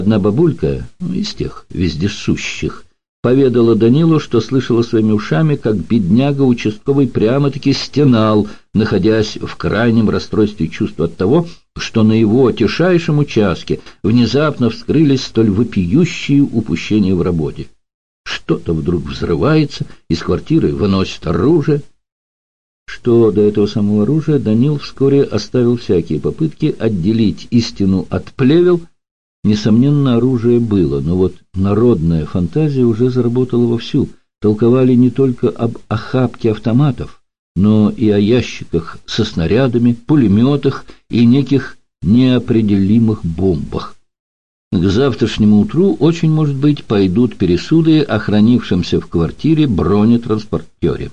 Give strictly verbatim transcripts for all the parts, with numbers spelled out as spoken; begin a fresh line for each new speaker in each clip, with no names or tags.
Одна бабулька, ну, из тех вездесущих, поведала Данилу, что слышала своими ушами, как бедняга участковый прямо-таки стенал, находясь в крайнем расстройстве чувств от того, что на его тишайшем участке внезапно вскрылись столь вопиющие упущения в работе. Что-то вдруг взрывается, из квартиры выносит оружие. Что до этого самого оружия, Данил вскоре оставил всякие попытки отделить истину от плевел. Несомненно, оружие было, но вот народная фантазия уже заработала вовсю. Толковали не только об охапке автоматов, но и о ящиках со снарядами, пулеметах и неких неопределимых бомбах. К завтрашнему утру, очень может быть, пойдут пересуды о хранившемся в квартире бронетранспортере.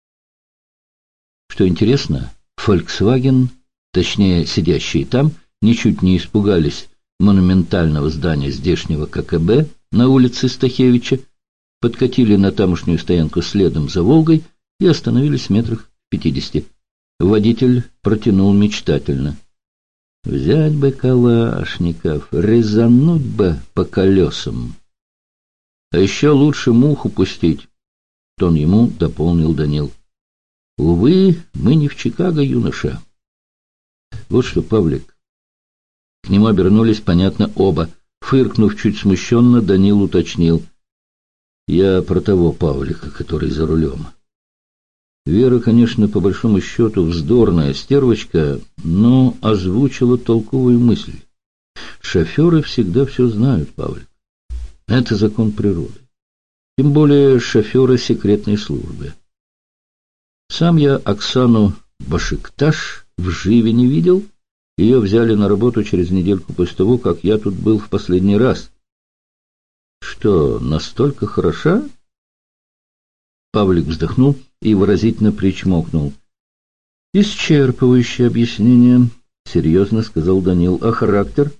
Что интересно, Volkswagen, точнее сидящие там, ничуть не испугались монументального здания здешнего ка ка бэ на улице Стахевича, подкатили на тамошнюю стоянку следом за «Волгой» и остановились в метрах в пятидесяти. Водитель протянул мечтательно: «Взять бы калашников, резануть бы по колесам. А еще лучше муху пустить», — тон ему дополнил Данил. «Увы, мы не в Чикаго, юноша». «Вот что, Павлик». К нему обернулись, понятно, оба. Фыркнув чуть смущенно, Данил уточнил: «Я про того Павлика, который за рулем. Вера, конечно, по большому счету вздорная стервочка, но озвучила толковую мысль. Шоферы всегда все знают, Павлик. Это закон природы. Тем более шоферы секретной службы. Сам я Оксану Башикташ в живе не видел. Ее взяли на работу через недельку после того, как я тут был в последний раз». «Что, настолько хороша?» Павлик вздохнул и выразительно причмокнул. «Исчерпывающее объяснение», — серьезно сказал Данил. «А характер?»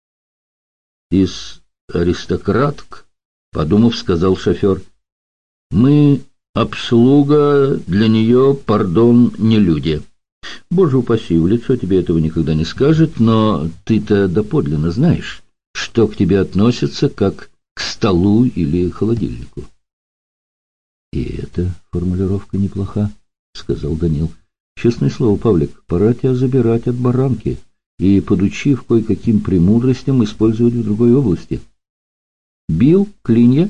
«Из аристократок», — подумав, сказал шофер. «Мы обслуга, для нее, пардон, не люди. Боже упаси, в лицо тебе этого никогда не скажет, но ты-то доподлинно знаешь, что к тебе относится как к столу или холодильнику». «И эта формулировка неплоха», — сказал Данил. «Честное слово, Павлик, пора тебя забирать от баранки и, подучив кое-каким премудростям, использовать в другой области. Бил клинья?»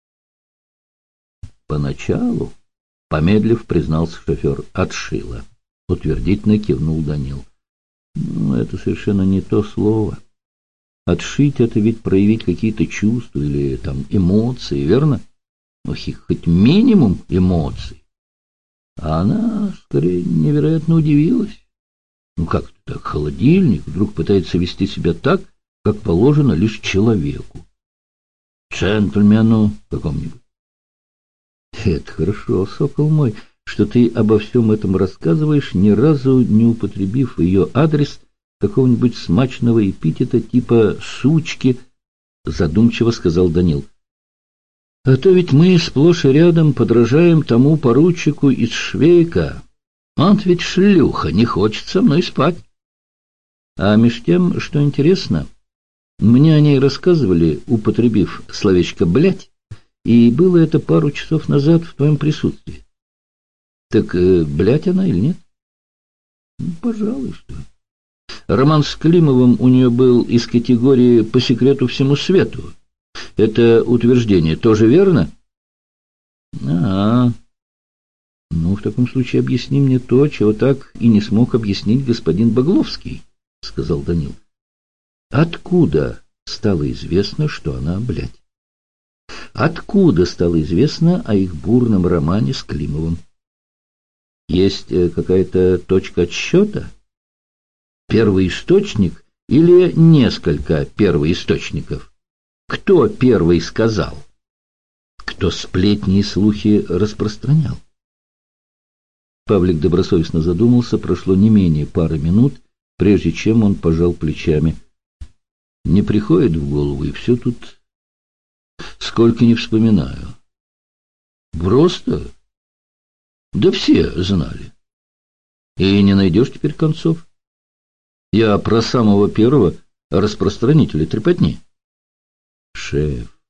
«Поначалу», — помедлив, признался шофер, — «отшила». Утвердительно кивнул Данил. «Ну, это совершенно не то слово. Отшить — это ведь проявить какие-то чувства или там эмоции, верно? Ну, хоть минимум эмоций. А она, скорее, невероятно удивилась. Ну, как это так? Холодильник вдруг пытается вести себя так, как положено лишь человеку. Джентльмену какому-нибудь. Это хорошо, сокол мой, что ты обо всем этом рассказываешь, ни разу не употребив в ее адрес какого-нибудь смачного эпитета типа «сучки», — задумчиво сказал Данил. «А то ведь мы сплошь и рядом подражаем тому поручику из Швейка. Он ведь шлюха, не хочет со мной спать». А меж тем, что интересно, мне о ней рассказывали, употребив словечко «блядь», и было это пару часов назад в твоем присутствии. Так, э, блядь, она или нет? Ну, пожалуй, что. Роман с Климовым у нее был из категории «по секрету всему свету». Это утверждение тоже верно? А, -а. Ну, в таком случае объясни мне то, чего так и не смог объяснить господин Багловский, — сказал Данил. Откуда стало известно, что она блядь? Откуда стало известно о их бурном романе с Климовым? Есть какая-то точка отсчета? Первоисточник или несколько первоисточников? Кто первый сказал? Кто сплетни и слухи распространял? Павлик добросовестно задумался. Прошло не менее пары минут, прежде чем он пожал плечами. Не приходит в голову, и все тут... Сколько не вспоминаю. Просто? Да все знали. И не найдешь теперь концов. Я про самого первого распространителя трепотни. шеф.